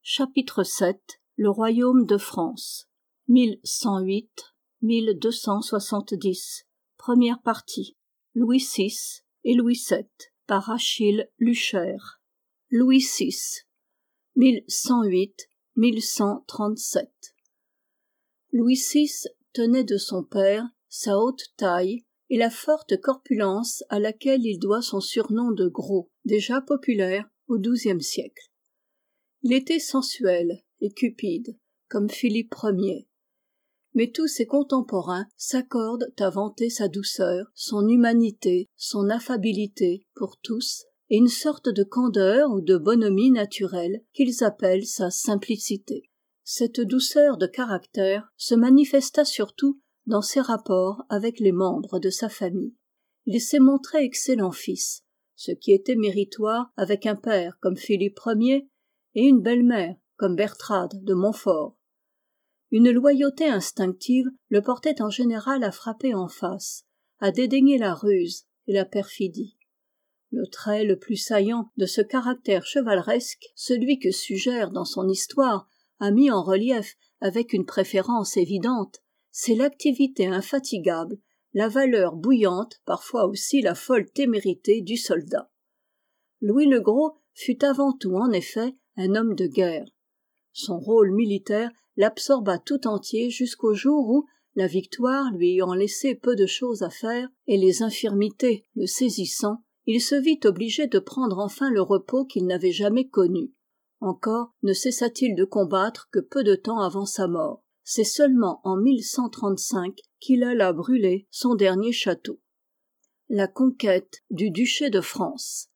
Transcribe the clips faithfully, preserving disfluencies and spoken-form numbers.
Chapitre sept. Le royaume de France. mille cent huit à mille deux cent soixante-dix. Première partie. Louis six et Louis sept par Achille Lucher. Louis six. mille cent huit à mille cent trente-sept. Louis six tenait de son père sa haute taille et la forte corpulence à laquelle il doit son surnom de gros, déjà populaire au douzième siècle. Il était sensuel et cupide, comme Philippe Ier. Mais tous ses contemporains s'accordent à vanter sa douceur, son humanité, son affabilité pour tous, et une sorte de candeur ou de bonhomie naturelle qu'ils appellent sa simplicité. Cette douceur de caractère se manifesta surtout dans ses rapports avec les membres de sa famille. Il s'est montré excellent fils, ce qui était méritoire avec un père comme Philippe Ier et une belle-mère comme Bertrade de Montfort. Une loyauté instinctive le portait en général à frapper en face, à dédaigner la ruse et la perfidie. Le trait le plus saillant de ce caractère chevaleresque, celui que Suger dans son histoire a mis en relief avec une préférence évidente, c'est l'activité infatigable, la valeur bouillante, parfois aussi la folle témérité du soldat. Louis le Gros fut avant tout, en effet, un homme de guerre. Son rôle militaire l'absorba tout entier jusqu'au jour où, la victoire lui ayant laissé peu de choses à faire et les infirmités le saisissant, il se vit obligé de prendre enfin le repos qu'il n'avait jamais connu. Encore ne cessa-t-il de combattre que peu de temps avant sa mort. C'est seulement en mille cent trente-cinq qu'il alla brûler son dernier château. La conquête du duché de France.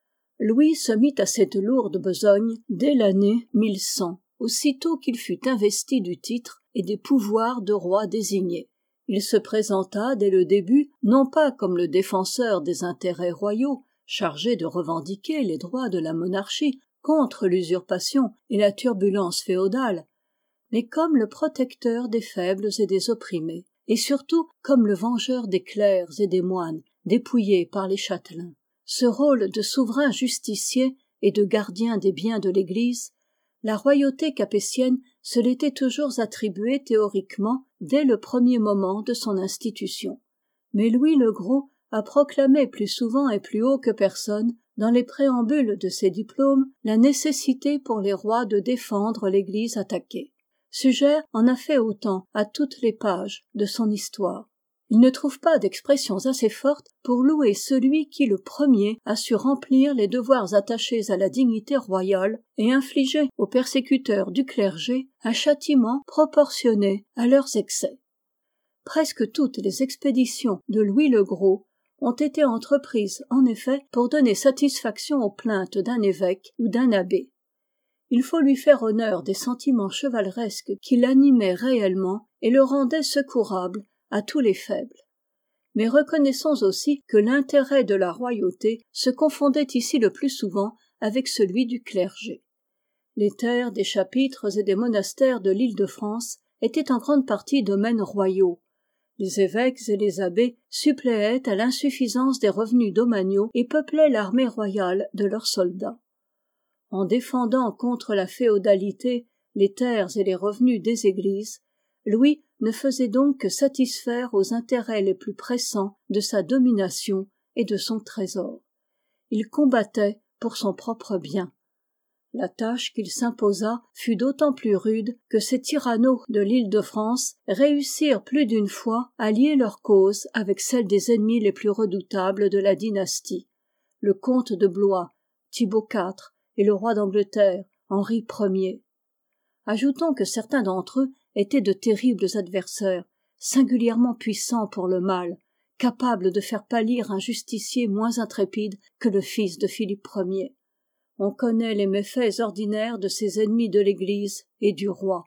Louis se mit à cette lourde besogne dès l'année mille cent, aussitôt qu'il fut investi du titre et des pouvoirs de roi désigné. Il se présenta dès le début, non pas comme le défenseur des intérêts royaux, chargé de revendiquer les droits de la monarchie contre l'usurpation et la turbulence féodale, mais comme le protecteur des faibles et des opprimés, et surtout comme le vengeur des clercs et des moines dépouillés par les châtelains. Ce rôle de souverain justicier et de gardien des biens de l'Église, la royauté capétienne se l'était toujours attribué théoriquement dès le premier moment de son institution. Mais Louis le Gros a proclamé plus souvent et plus haut que personne, dans les préambules de ses diplômes, la nécessité pour les rois de défendre l'Église attaquée. Suger en a fait autant à toutes les pages de son histoire. Il ne trouve pas d'expressions assez fortes pour louer celui qui le premier a su remplir les devoirs attachés à la dignité royale et infliger aux persécuteurs du clergé un châtiment proportionné à leurs excès. Presque toutes les expéditions de Louis le Gros ont été entreprises, en effet, pour donner satisfaction aux plaintes d'un évêque ou d'un abbé. Il faut lui faire honneur des sentiments chevaleresques qui l'animaient réellement et le rendaient secourable à tous les faibles. Mais reconnaissons aussi que l'intérêt de la royauté se confondait ici le plus souvent avec celui du clergé. Les terres des chapitres et des monastères de l'Île-de-France étaient en grande partie domaines royaux. Les évêques et les abbés suppléaient à l'insuffisance des revenus domaniaux et peuplaient l'armée royale de leurs soldats. En défendant contre la féodalité les terres et les revenus des églises, Louis ne faisait donc que satisfaire aux intérêts les plus pressants de sa domination et de son trésor. Il combattait pour son propre bien. La tâche qu'il s'imposa fut d'autant plus rude que ces tyranneaux de l'Île-de-France réussirent plus d'une fois à lier leur cause avec celle des ennemis les plus redoutables de la dynastie, le comte de Blois, Thibaut quatre et le roi d'Angleterre, Henri Ier. Ajoutons que certains d'entre eux étaient de terribles adversaires, singulièrement puissants pour le mal, capables de faire pâlir un justicier moins intrépide que le fils de Philippe Ier. On connaît les méfaits ordinaires de ces ennemis de l'Église et du roi.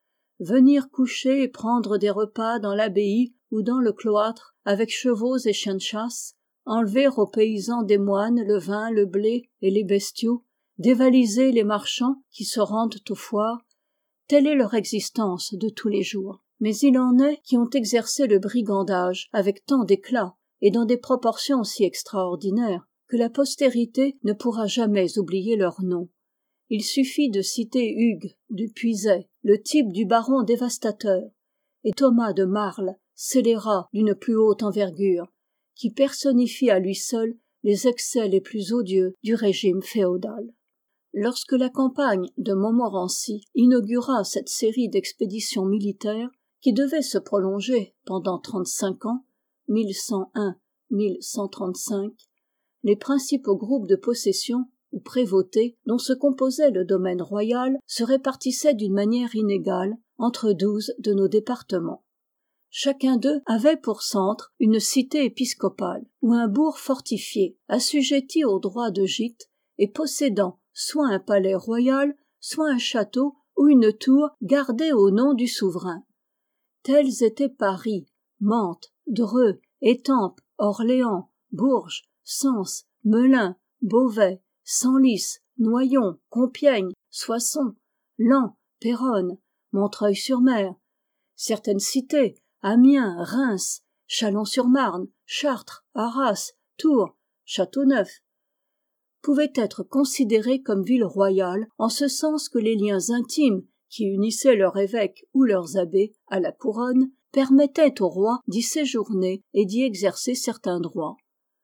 Venir coucher et prendre des repas dans l'abbaye ou dans le cloître avec chevaux et chiens de chasse, enlever aux paysans des moines le vin, le blé et les bestiaux, dévaliser les marchands qui se rendent aux foires, telle est leur existence de tous les jours. Mais il en est qui ont exercé le brigandage avec tant d'éclat et dans des proportions si extraordinaires que la postérité ne pourra jamais oublier leur nom. il suffit de citer Hugues du Puisaye, le type du baron dévastateur, et Thomas de Marle, scélérat d'une plus haute envergure, qui personnifie à lui seul les excès les plus odieux du régime féodal. Lorsque la campagne de Montmorency inaugura cette série d'expéditions militaires qui devait se prolonger pendant trente-cinq ans, mille cent un à mille cent trente-cinq, les principaux groupes de possession ou prévôtés dont se composait le domaine royal se répartissaient d'une manière inégale entre douze de nos départements. Chacun d'eux avait pour centre une cité épiscopale ou un bourg fortifié, assujetti au droit de gîte et possédant soit un palais royal, soit un château ou une tour gardée au nom du souverain. Tels étaient Paris, Mantes, Dreux, Étampes, Orléans, Bourges, Sens, Melun, Beauvais, Senlis, Noyon, Compiègne, Soissons, Laon, Péronne, Montreuil-sur-Mer, certaines cités, Amiens, Reims, Chalon-sur-Marne, Chartres, Arras, Tours, Châteauneuf, pouvaient être considérées comme villes royales en ce sens que les liens intimes qui unissaient leur évêque ou leurs abbés à la couronne permettaient au roi d'y séjourner et d'y exercer certains droits.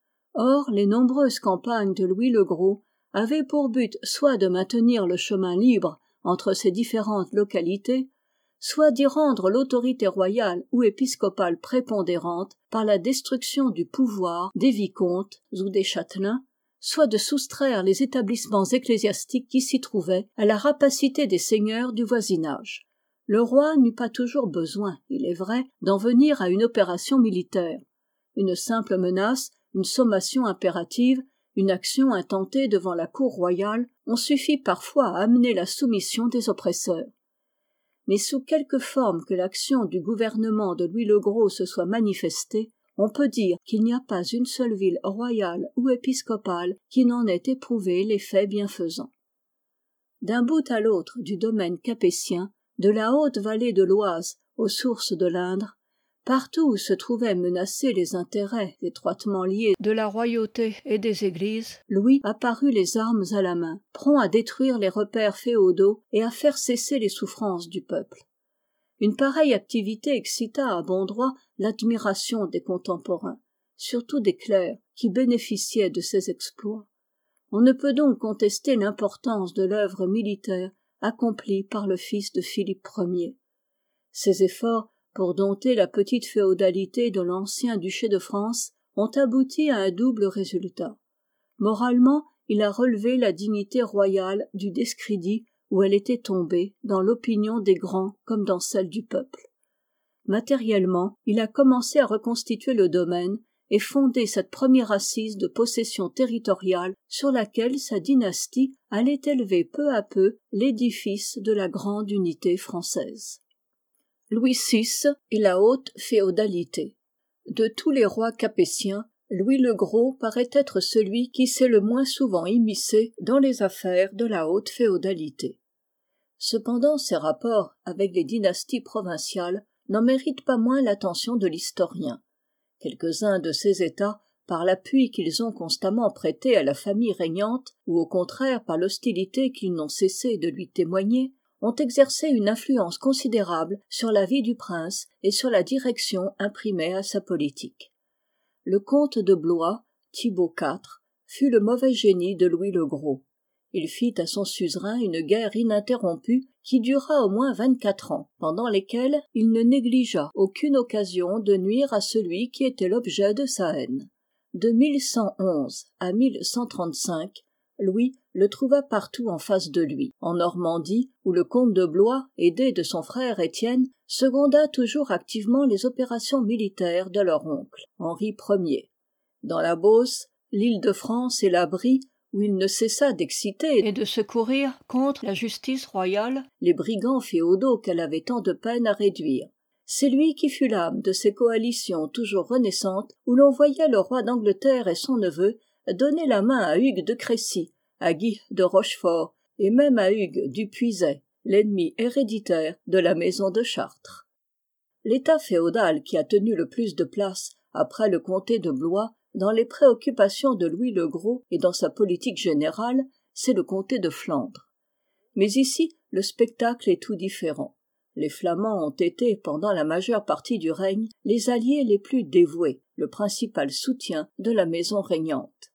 Or, les nombreuses campagnes de Louis le Gros avaient pour but soit de maintenir le chemin libre entre ces différentes localités, soit d'y rendre l'autorité royale ou épiscopale prépondérante par la destruction du pouvoir des vicomtes ou des châtelains, soit de soustraire les établissements ecclésiastiques qui s'y trouvaient à la rapacité des seigneurs du voisinage. Le roi n'eut pas toujours besoin, il est vrai, d'en venir à une opération militaire. Une simple menace, une sommation impérative, une action intentée devant la cour royale ont suffi parfois à amener la soumission des oppresseurs. Mais sous quelque forme que l'action du gouvernement de Louis le Gros se soit manifestée, on peut dire qu'il n'y a pas une seule ville royale ou épiscopale qui n'en ait éprouvé l'effet bienfaisant. D'un bout à l'autre du domaine capétien, de la haute vallée de l'Oise aux sources de l'Indre, partout où se trouvaient menacés les intérêts étroitement liés de la royauté et des églises, Louis apparut les armes à la main, prompt à détruire les repères féodaux et à faire cesser les souffrances du peuple. Une pareille activité excita à bon droit l'admiration des contemporains, surtout des clercs qui bénéficiaient de ses exploits. On ne peut donc contester l'importance de l'œuvre militaire accomplie par le fils de Philippe Ier. Ces efforts pour dompter la petite féodalité de l'ancien duché de France ont abouti à un double résultat. Moralement, il a relevé la dignité royale du discrédit où elle était tombée dans l'opinion des grands comme dans celle du peuple. Matériellement, il a commencé à reconstituer le domaine et fonder cette première assise de possession territoriale sur laquelle sa dynastie allait élever peu à peu l'édifice de la grande unité française. Louis six et la haute féodalité. De tous les rois capétiens, Louis le Gros paraît être celui qui s'est le moins souvent immiscé dans les affaires de la haute féodalité. Cependant, ses rapports avec les dynasties provinciales n'en méritent pas moins l'attention de l'historien. Quelques-uns de ces États, par l'appui qu'ils ont constamment prêté à la famille régnante, ou au contraire par l'hostilité qu'ils n'ont cessé de lui témoigner, ont exercé une influence considérable sur la vie du prince et sur la direction imprimée à sa politique. Le comte de Blois, Thibaut quatre, fut le mauvais génie de Louis le Gros. Il fit à son suzerain une guerre ininterrompue qui dura au moins vingt-quatre ans, pendant lesquels il ne négligea aucune occasion de nuire à celui qui était l'objet de sa haine. De mille cent onze à mille cent trente-cinq, Louis le trouva partout en face de lui. En Normandie, où le comte de Blois, aidé de son frère Étienne, seconda toujours activement les opérations militaires de leur oncle, Henri Ier. Dans la Beauce, l'Île-de-France et la Brie, où il ne cessa d'exciter et de secourir contre la justice royale les brigands féodaux qu'elle avait tant de peine à réduire. C'est lui qui fut l'âme de ces coalitions toujours renaissantes où l'on voyait le roi d'Angleterre et son neveu donner la main à Hugues de Crécy, à Guy de Rochefort et même à Hugues du Puisaye, l'ennemi héréditaire de la maison de Chartres. L'état féodal qui a tenu le plus de place après le comté de Blois dans les préoccupations de Louis le Gros et dans sa politique générale, c'est le comté de Flandre. Mais ici, le spectacle est tout différent. Les Flamands ont été, pendant la majeure partie du règne, les alliés les plus dévoués, le principal soutien de la maison régnante.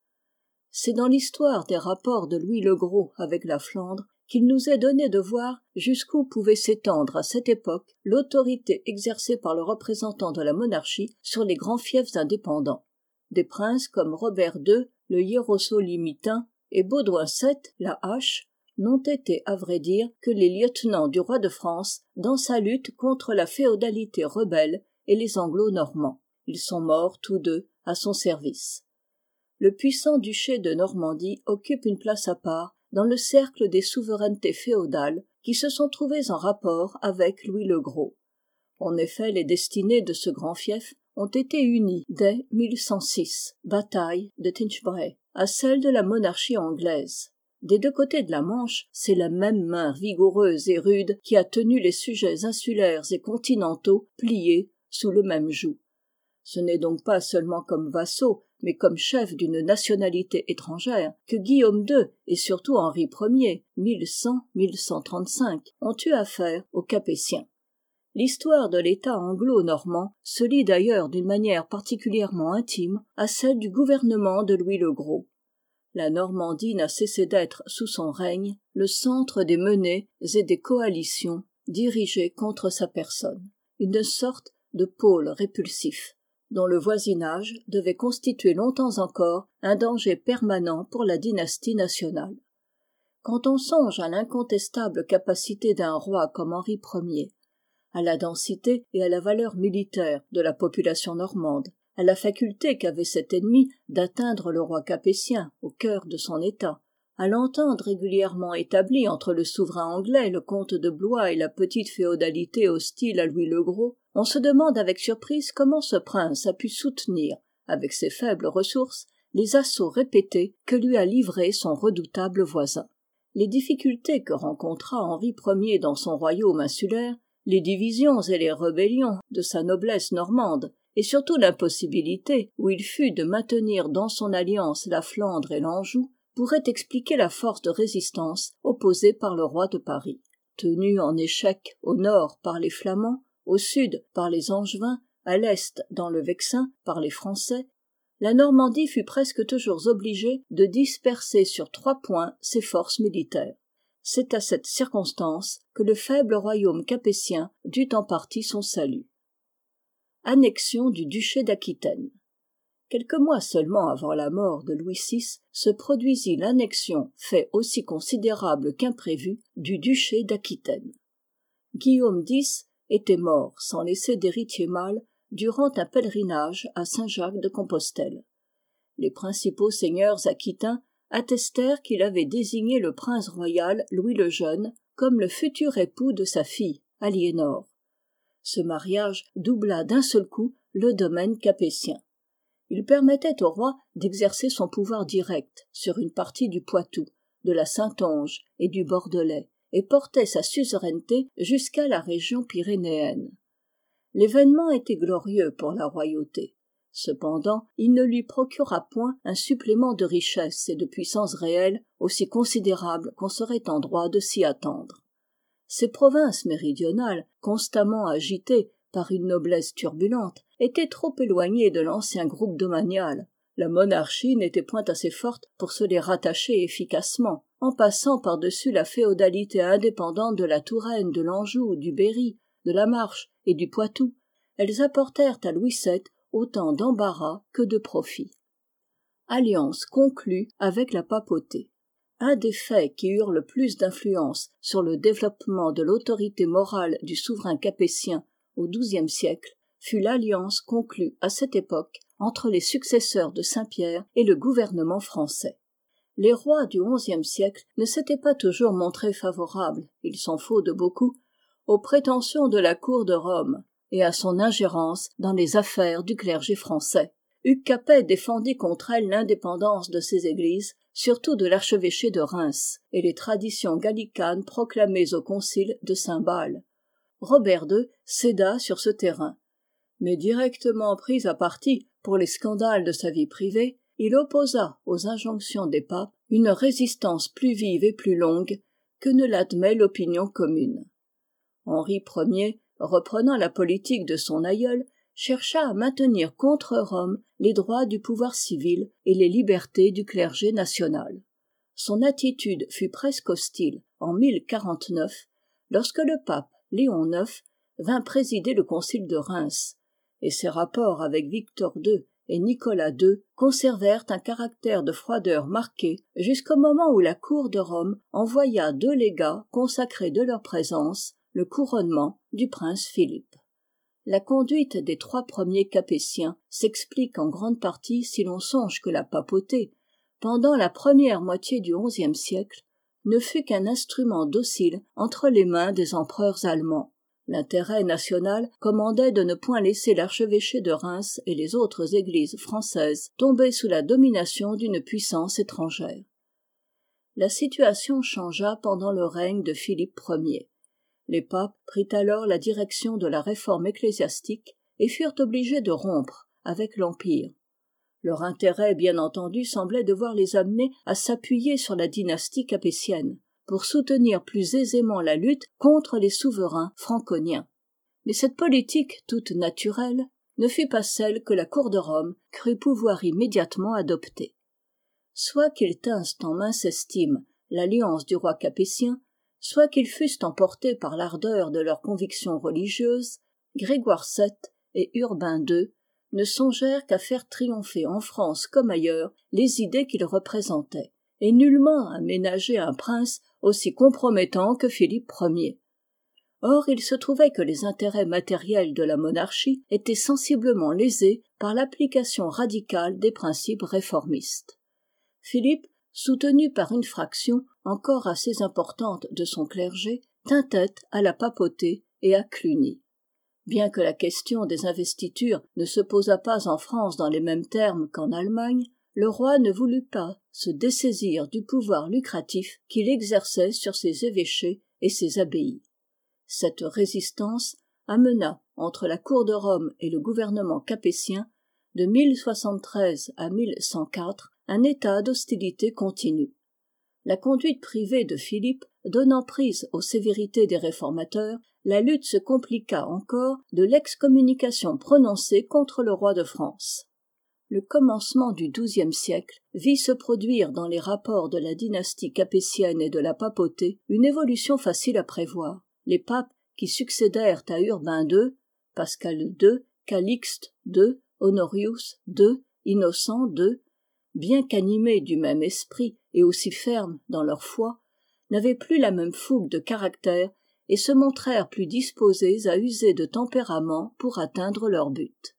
C'est dans l'histoire des rapports de Louis le Gros avec la Flandre qu'il nous est donné de voir jusqu'où pouvait s'étendre à cette époque l'autorité exercée par le représentant de la monarchie sur les grands fiefs indépendants. Des princes comme Robert deux, le Hiérosolimitain, et Baudouin sept, la Hache, n'ont été, à vrai dire, que les lieutenants du roi de France dans sa lutte contre la féodalité rebelle et les Anglo-Normands. Ils sont morts tous deux à son service. Le puissant duché de Normandie occupe une place à part dans le cercle des souverainetés féodales qui se sont trouvées en rapport avec Louis le Gros. En effet, les destinées de ce grand fief ont été unies dès mille cent six, bataille de Tinchebray, à celles de la monarchie anglaise. Des deux côtés de la Manche, c'est la même main vigoureuse et rude qui a tenu les sujets insulaires et continentaux pliés sous le même joug. Ce n'est donc pas seulement comme vassaux, mais comme chefs d'une nationalité étrangère, que Guillaume deux et surtout Henri Ier, mille cent à mille cent trente-cinq, ont eu affaire aux Capétiens. L'histoire de l'État anglo-normand se lie d'ailleurs d'une manière particulièrement intime à celle du gouvernement de Louis le Gros. La Normandie n'a cessé d'être, sous son règne, le centre des menées et des coalitions dirigées contre sa personne, une sorte de pôle répulsif, dont le voisinage devait constituer longtemps encore un danger permanent pour la dynastie nationale. Quand on songe à l'incontestable capacité d'un roi comme Henri Ier, à la densité et à la valeur militaire de la population normande, à la faculté qu'avait cet ennemi d'atteindre le roi capétien au cœur de son état, à l'entente régulièrement établie entre le souverain anglais, le comte de Blois et la petite féodalité hostile à Louis le Gros, on se demande avec surprise comment ce prince a pu soutenir, avec ses faibles ressources, les assauts répétés que lui a livrés son redoutable voisin. Les difficultés que rencontra Henri Ier dans son royaume insulaire, les divisions et les rébellions de sa noblesse normande, et surtout l'impossibilité où il fut de maintenir dans son alliance la Flandre et l'Anjou, pourraient expliquer la force de résistance opposée par le roi de Paris. Tenu en échec au nord par les Flamands, au sud par les Angevins, à l'est dans le Vexin par les Français, la Normandie fut presque toujours obligée de disperser sur trois points ses forces militaires. C'est à cette circonstance que le faible royaume capétien dut en partie son salut. Annexion du duché d'Aquitaine. Quelques mois seulement avant la mort de Louis six se produisit l'annexion, fait aussi considérable qu'imprévu, du duché d'Aquitaine. Guillaume X était mort sans laisser d'héritier mâle durant un pèlerinage à Saint-Jacques-de-Compostelle. Les principaux seigneurs aquitains attestèrent qu'il avait désigné le prince royal Louis le Jeune comme le futur époux de sa fille, Aliénor. Ce mariage doubla d'un seul coup le domaine capétien. Il permettait au roi d'exercer son pouvoir direct sur une partie du Poitou, de la Saintonge et du Bordelais, et portait sa suzeraineté jusqu'à la région pyrénéenne. L'événement était glorieux pour la royauté. Cependant, il ne lui procura point un supplément de richesse et de puissance réelle aussi considérable qu'on serait en droit de s'y attendre. Ces provinces méridionales, constamment agitées par une noblesse turbulente, étaient trop éloignées de l'ancien groupe domanial. La monarchie n'était point assez forte pour se les rattacher efficacement, en passant par-dessus la féodalité indépendante de la Touraine, de l'Anjou, du Berry, de la Marche et du Poitou. Elles apportèrent à Louis sept autant d'embarras que de profit. Alliance conclue avec la papauté. Un des faits qui eurent le plus d'influence sur le développement de l'autorité morale du souverain capétien au douzième siècle fut l'alliance conclue à cette époque entre les successeurs de Saint-Pierre et le gouvernement français. Les rois du onzième siècle ne s'étaient pas toujours montrés favorables, il s'en faut de beaucoup, aux prétentions de la cour de Rome et à son ingérence dans les affaires du clergé français. Hugues Capet défendit contre elle l'indépendance de ses églises, surtout de l'archevêché de Reims, et les traditions gallicanes proclamées au concile de Saint-Bâle. Robert deux céda sur ce terrain, mais directement pris à partie pour les scandales de sa vie privée, il opposa aux injonctions des papes une résistance plus vive et plus longue que ne l'admet l'opinion commune. Henri Ier, reprenant la politique de son aïeul, chercha à maintenir contre Rome les droits du pouvoir civil et les libertés du clergé national. Son attitude fut presque hostile en mille quarante-neuf, lorsque le pape Léon neuf vint présider le concile de Reims, et ses rapports avec Victor deux et Nicolas deux conservèrent un caractère de froideur marqué jusqu'au moment où la cour de Rome envoya deux légats consacrer de leur présence le couronnement du prince Philippe. La conduite des trois premiers capétiens s'explique en grande partie si l'on songe que la papauté, pendant la première moitié du onzième siècle, ne fut qu'un instrument docile entre les mains des empereurs allemands. L'intérêt national commandait de ne point laisser l'archevêché de Reims et les autres églises françaises tomber sous la domination d'une puissance étrangère. La situation changea pendant le règne de Philippe Ier. Les papes prirent alors la direction de la réforme ecclésiastique et furent obligés de rompre avec l'Empire. Leur intérêt, bien entendu, semblait devoir les amener à s'appuyer sur la dynastie capétienne, pour soutenir plus aisément la lutte contre les souverains franconiens. Mais cette politique toute naturelle ne fut pas celle que la cour de Rome crut pouvoir immédiatement adopter. Soit qu'ils tinssent en mince estime l'alliance du roi capétien, soit qu'ils fussent emportés par l'ardeur de leurs convictions religieuses, Grégoire sept et Urbain deux ne songèrent qu'à faire triompher en France comme ailleurs les idées qu'ils représentaient, et nullement à ménager un prince aussi compromettant que Philippe Ier. Or il se trouvait que les intérêts matériels de la monarchie étaient sensiblement lésés par l'application radicale des principes réformistes. Philippe, soutenu par une fraction encore assez importante de son clergé, tint tête à la papauté et à Cluny. Bien que la question des investitures ne se posât pas en France dans les mêmes termes qu'en Allemagne, le roi ne voulut pas se dessaisir du pouvoir lucratif qu'il exerçait sur ses évêchés et ses abbayes. Cette résistance amena, entre la cour de Rome et le gouvernement capétien, de mille soixante-treize à mille cent quatre, un état d'hostilité continue. La conduite privée de Philippe donnant prise aux sévérités des réformateurs, la lutte se compliqua encore de l'excommunication prononcée contre le roi de France. Le commencement du douzième siècle vit se produire dans les rapports de la dynastie capétienne et de la papauté une évolution facile à prévoir. Les papes qui succédèrent à Urbain deux, Pascal deux, Calixte deux, Honorius deux, Innocent deux, bien qu'animés du même esprit et aussi fermes dans leur foi, n'avaient plus la même fougue de caractère et se montrèrent plus disposés à user de tempérament pour atteindre leur but.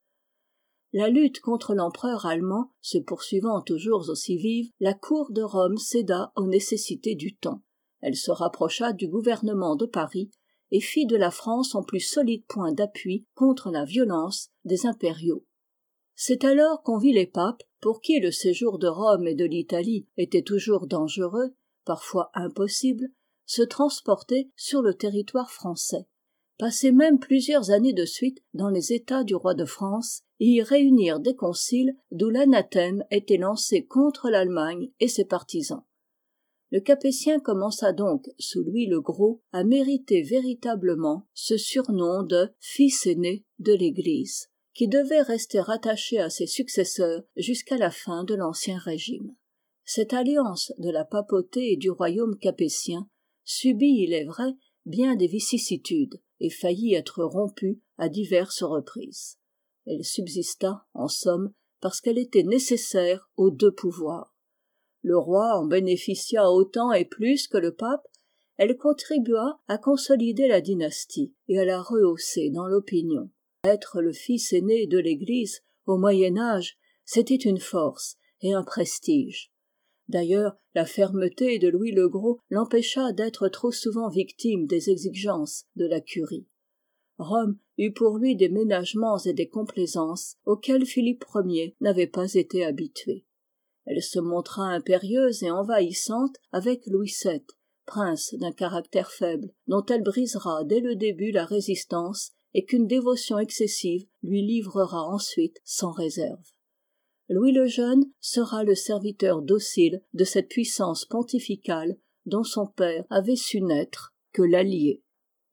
La lutte contre l'empereur allemand se poursuivant toujours aussi vive, la cour de Rome céda aux nécessités du temps. Elle se rapprocha du gouvernement de Paris et fit de la France son plus solide point d'appui contre la violence des impériaux. C'est alors qu'on vit les papes, pour qui le séjour de Rome et de l'Italie était toujours dangereux, parfois impossible, se transporter sur le territoire français, passer même plusieurs années de suite dans les États du roi de France et y réunir des conciles d'où l'anathème était lancé contre l'Allemagne et ses partisans. Le Capétien commença donc, sous Louis le Gros, à mériter véritablement ce surnom de « fils aîné de l'Église », qui devait rester rattaché à ses successeurs jusqu'à la fin de l'Ancien Régime. Cette alliance de la papauté et du royaume capétien subit, il est vrai, bien des vicissitudes et faillit être rompue à diverses reprises. Elle subsista, en somme, parce qu'elle était nécessaire aux deux pouvoirs. Le roi en bénéficia autant et plus que le pape, elle contribua à consolider la dynastie et à la rehausser dans l'opinion. Être le fils aîné de l'Église, au Moyen-Âge, c'était une force et un prestige. D'ailleurs, la fermeté de Louis le Gros l'empêcha d'être trop souvent victime des exigences de la curie. Rome eut pour lui des ménagements et des complaisances auxquels Philippe Ier n'avait pas été habitué. Elle se montra impérieuse et envahissante avec Louis sept, prince d'un caractère faible, dont elle brisera dès le début la résistance et qu'une dévotion excessive lui livrera ensuite sans réserve. Louis le Jeune sera le serviteur docile de cette puissance pontificale dont son père avait su naître que l'allier.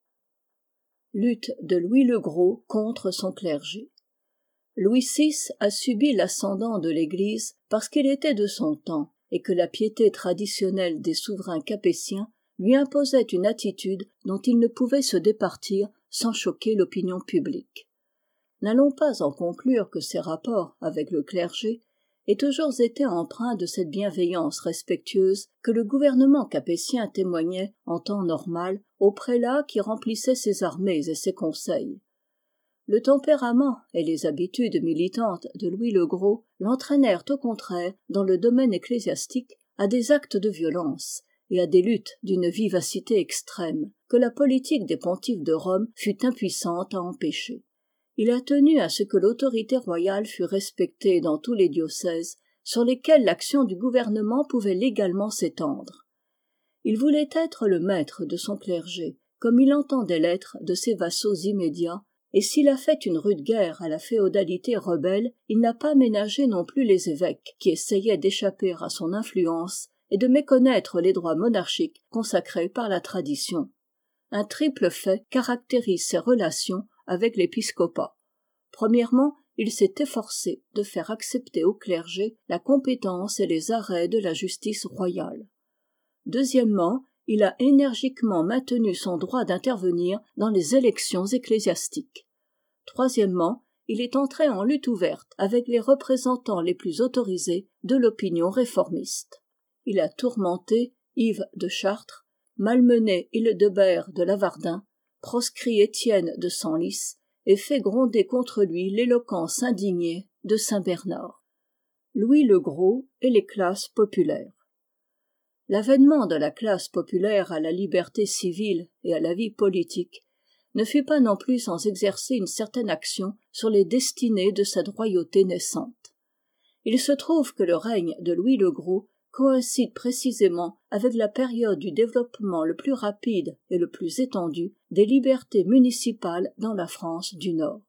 Lutte de Louis le Gros contre son clergé. Louis six a subi l'ascendant de l'Église parce qu'il était de son temps et que la piété traditionnelle des souverains capétiens lui imposait une attitude dont il ne pouvait se départir sans choquer l'opinion publique. N'allons pas en conclure que ses rapports avec le clergé aient toujours été empreints de cette bienveillance respectueuse que le gouvernement capétien témoignait en temps normal aux prélats qui remplissaient ses armées et ses conseils. Le tempérament et les habitudes militantes de Louis le Gros l'entraînèrent au contraire dans le domaine ecclésiastique à des actes de violence et à des luttes d'une vivacité extrême que la politique des pontifes de Rome fut impuissante à empêcher. Il a tenu à ce que l'autorité royale fût respectée dans tous les diocèses sur lesquels l'action du gouvernement pouvait légalement s'étendre. Il voulait être le maître de son clergé, comme il entendait l'être de ses vassaux immédiats, et s'il a fait une rude guerre à la féodalité rebelle, il n'a pas ménagé non plus les évêques qui essayaient d'échapper à son influence et de méconnaître les droits monarchiques consacrés par la tradition. Un triple fait caractérise ses relations avec l'épiscopat. Premièrement, il s'est efforcé de faire accepter au clergé la compétence et les arrêts de la justice royale. Deuxièmement, il a énergiquement maintenu son droit d'intervenir dans les élections ecclésiastiques. Troisièmement, il est entré en lutte ouverte avec les représentants les plus autorisés de l'opinion réformiste. Il a tourmenté Yves de Chartres, malmené Hildebert de Lavardin, proscrit Étienne de Senlis et fait gronder contre lui l'éloquence indignée de saint Bernard. Louis le Gros et les classes populaires. L'avènement de la classe populaire à la liberté civile et à la vie politique ne fut pas non plus sans exercer une certaine action sur les destinées de cette royauté naissante. Il se trouve que le règne de Louis le Gros coïncide précisément avec la période du développement le plus rapide et le plus étendu des libertés municipales dans la France du Nord.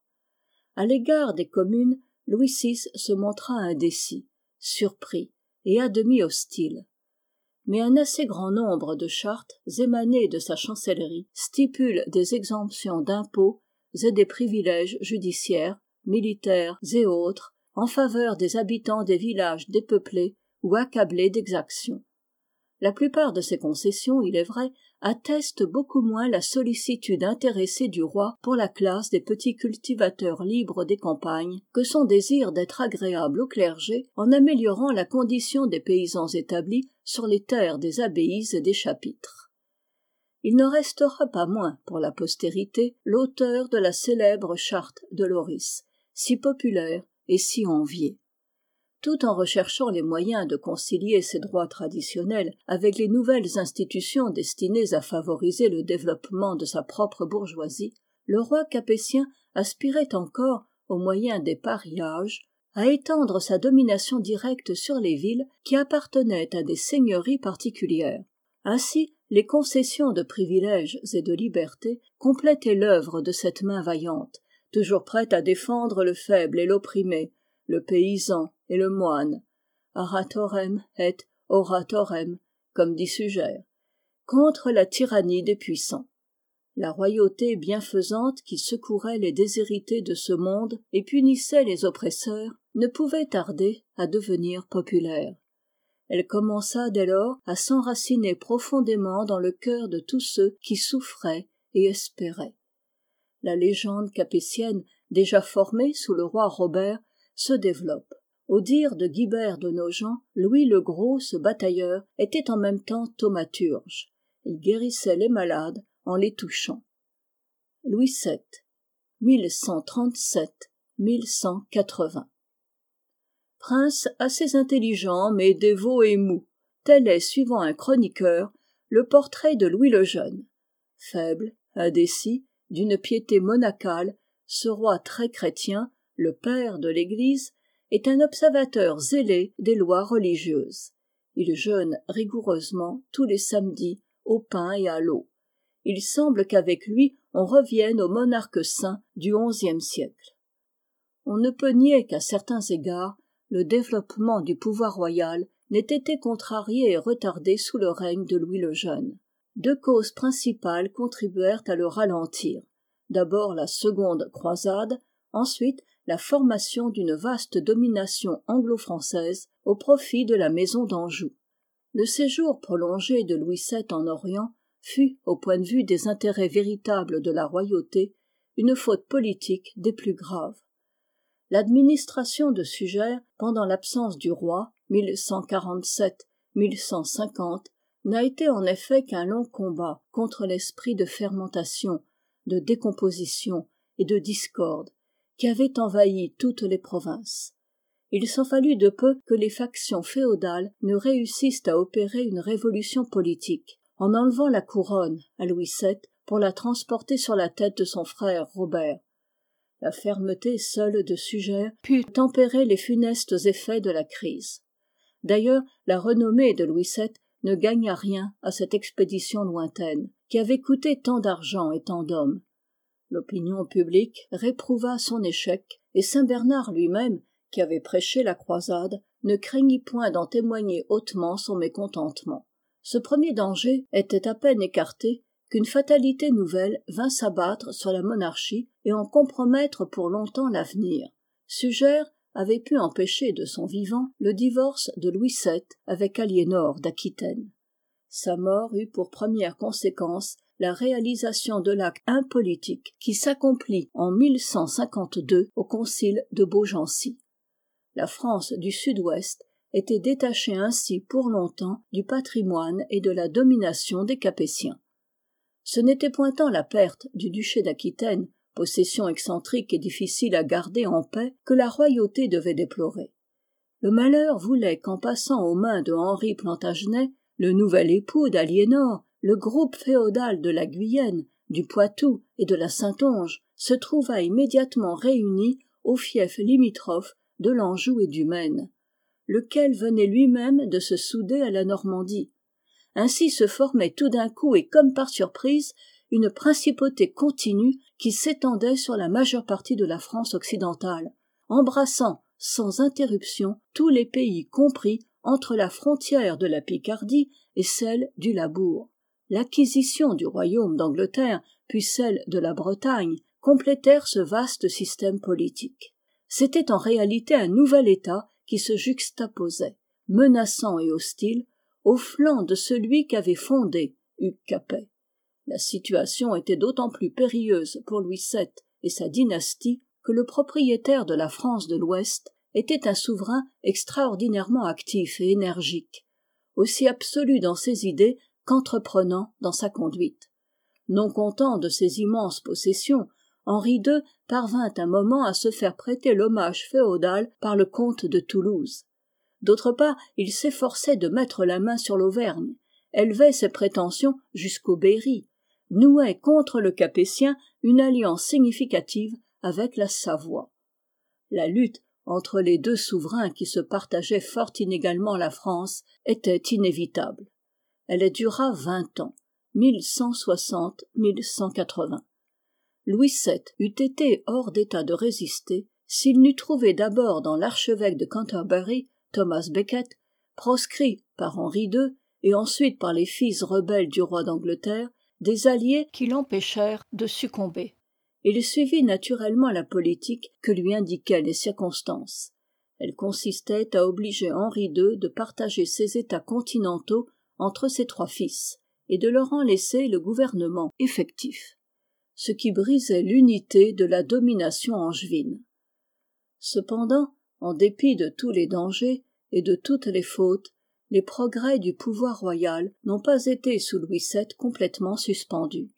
À l'égard des communes, Louis six se montra indécis, surpris et à demi hostile. Mais un assez grand nombre de chartes émanées de sa chancellerie stipulent des exemptions d'impôts et des privilèges judiciaires, militaires et autres en faveur des habitants des villages dépeuplés ou accablés d'exactions. La plupart de ces concessions, il est vrai, attestent beaucoup moins la sollicitude intéressée du roi pour la classe des petits cultivateurs libres des campagnes que son désir d'être agréable au clergé en améliorant la condition des paysans établis sur les terres des abbayes et des chapitres. Il n'en restera pas moins pour la postérité l'auteur de la célèbre charte de Loris, si populaire et si enviée. Tout en recherchant les moyens de concilier ses droits traditionnels avec les nouvelles institutions destinées à favoriser le développement de sa propre bourgeoisie, le roi capétien aspirait encore, au moyen des pariages, à étendre sa domination directe sur les villes qui appartenaient à des seigneuries particulières. Ainsi, les concessions de privilèges et de libertés complétaient l'œuvre de cette main vaillante, toujours prête à défendre le faible et l'opprimé, le paysan et le moine, aratorem et oratorem, comme dit Sugère, contre la tyrannie des puissants. La royauté bienfaisante qui secourait les déshérités de ce monde et punissait les oppresseurs ne pouvait tarder à devenir populaire. Elle commença dès lors à s'enraciner profondément dans le cœur de tous ceux qui souffraient et espéraient. La légende capétienne, déjà formée sous le roi Robert, se développe. Au dire de Guibert de Nogent, Louis le Gros, ce batailleur, était en même temps thaumaturge. Il guérissait les malades en les touchant. Louis sept, mille cent trente-sept à mille cent quatre-vingts. Prince assez intelligent mais dévot et mou, tel est, suivant un chroniqueur, le portrait de Louis le Jeune. Faible, indécis, d'une piété monacale, ce roi très chrétien, le père de l'Église, est un observateur zélé des lois religieuses. Il jeûne rigoureusement tous les samedis au pain et à l'eau. Il semble qu'avec lui on revienne au monarque saint du onzième siècle. On ne peut nier qu'à certains égards le développement du pouvoir royal n'ait été contrarié et retardé sous le règne de Louis le Jeune. Deux causes principales contribuèrent à le ralentir. D'abord la seconde croisade, ensuite la formation d'une vaste domination anglo-française au profit de la maison d'Anjou. Le séjour prolongé de Louis sept en Orient fut, au point de vue des intérêts véritables de la royauté, une faute politique des plus graves. L'administration de Suger, pendant l'absence du roi, mille cent quarante-sept à mille cent cinquante, n'a été en effet qu'un long combat contre l'esprit de fermentation, de décomposition et de discorde qui avait envahi toutes les provinces. Il s'en fallut de peu que les factions féodales ne réussissent à opérer une révolution politique, en enlevant la couronne à Louis sept pour la transporter sur la tête de son frère Robert. La fermeté seule de Suger put tempérer les funestes effets de la crise. D'ailleurs, la renommée de Louis sept ne gagna rien à cette expédition lointaine, qui avait coûté tant d'argent et tant d'hommes. L'opinion publique réprouva son échec, et saint Bernard lui-même, qui avait prêché la croisade, ne craignit point d'en témoigner hautement son mécontentement. Ce premier danger était à peine écarté qu'une fatalité nouvelle vint s'abattre sur la monarchie et en compromettre pour longtemps l'avenir. Suger avait pu empêcher de son vivant le divorce de Louis sept avec Aliénor d'Aquitaine. Sa mort eut pour première conséquence la réalisation de l'acte impolitique qui s'accomplit en mille cent cinquante-deux au concile de Beaugency. La France du Sud-Ouest était détachée ainsi pour longtemps du patrimoine et de la domination des Capétiens. Ce n'était point tant la perte du duché d'Aquitaine, possession excentrique et difficile à garder en paix, que la royauté devait déplorer. Le malheur voulait qu'en passant aux mains de Henri Plantagenet, le nouvel époux d'Aliénor, le groupe féodal de la Guyenne, du Poitou et de la Saintonge se trouvât immédiatement réuni au fief limitrophe de l'Anjou et du Maine, lequel venait lui-même de se souder à la Normandie. Ainsi se formait tout d'un coup et comme par surprise une principauté continue qui s'étendait sur la majeure partie de la France occidentale, embrassant sans interruption tous les pays compris entre la frontière de la Picardie et celle du Labour. L'acquisition du royaume d'Angleterre puis celle de la Bretagne complétèrent ce vaste système politique. C'était en réalité un nouvel État qui se juxtaposait, menaçant et hostile, au flanc de celui qu'avait fondé Hugues Capet. La situation était d'autant plus périlleuse pour Louis sept et sa dynastie que le propriétaire de la France de l'Ouest était un souverain extraordinairement actif et énergique, aussi absolu dans ses idées qu'entreprenant dans sa conduite. Non content de ses immenses possessions, Henri deux parvint un moment à se faire prêter l'hommage féodal par le comte de Toulouse. D'autre part, il s'efforçait de mettre la main sur l'Auvergne, élevait ses prétentions jusqu'au Berry, nouait contre le Capétien une alliance significative avec la Savoie. La lutte entre les deux souverains qui se partageaient fort inégalement la France était inévitable. Elle dura vingt ans, mille cent soixante à mille cent quatre-vingts. Louis sept eût été hors d'état de résister s'il n'eût trouvé d'abord dans l'archevêque de Canterbury, Thomas Becket, proscrit par Henri deux et ensuite par les fils rebelles du roi d'Angleterre, des alliés qui l'empêchèrent de succomber. Il suivit naturellement la politique que lui indiquaient les circonstances. Elle consistait à obliger Henri deux de partager ses États continentaux entre ses trois fils et de leur en laisser le gouvernement effectif, ce qui brisait l'unité de la domination angevine. Cependant, en dépit de tous les dangers et de toutes les fautes, les progrès du pouvoir royal n'ont pas été sous Louis sept complètement suspendus.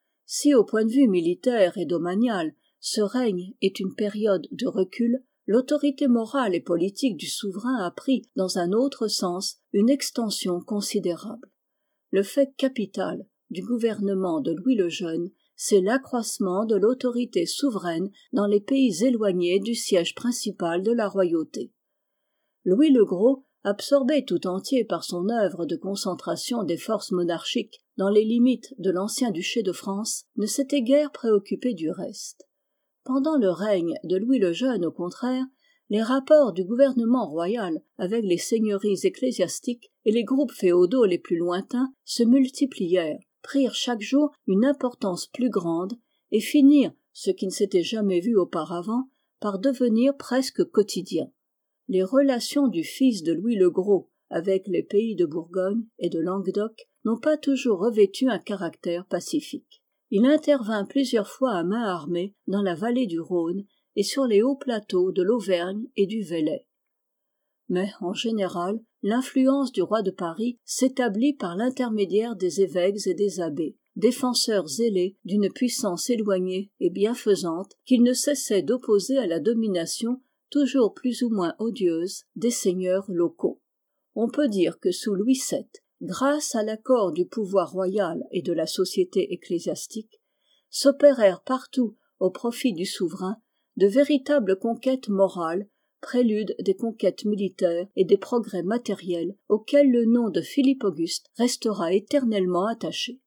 Si au point de vue militaire et domanial, ce règne est une période de recul, l'autorité morale et politique du souverain a pris, dans un autre sens, une extension considérable. Le fait capital du gouvernement de Louis le Jeune, c'est l'accroissement de l'autorité souveraine dans les pays éloignés du siège principal de la royauté. Louis le Gros, absorbé tout entier par son œuvre de concentration des forces monarchiques dans les limites de l'ancien duché de France, ne s'était guère préoccupé du reste. Pendant le règne de Louis le Jeune, au contraire, les rapports du gouvernement royal avec les seigneuries ecclésiastiques et les groupes féodaux les plus lointains se multiplièrent, prirent chaque jour une importance plus grande et finirent, ce qui ne s'était jamais vu auparavant, par devenir presque quotidiens. Les relations du fils de Louis le Gros avec les pays de Bourgogne et de Languedoc n'ont pas toujours revêtu un caractère pacifique. Il intervint plusieurs fois à main armée dans la vallée du Rhône et sur les hauts plateaux de l'Auvergne et du Velay. Mais, en général, l'influence du roi de Paris s'établit par l'intermédiaire des évêques et des abbés, défenseurs zélés d'une puissance éloignée et bienfaisante qu'ils ne cessaient d'opposer à la domination toujours plus ou moins odieuse des seigneurs locaux. On peut dire que sous Louis sept, grâce à l'accord du pouvoir royal et de la société ecclésiastique, s'opérèrent partout au profit du souverain de véritables conquêtes morales, prélude des conquêtes militaires et des progrès matériels auxquels le nom de Philippe Auguste restera éternellement attaché.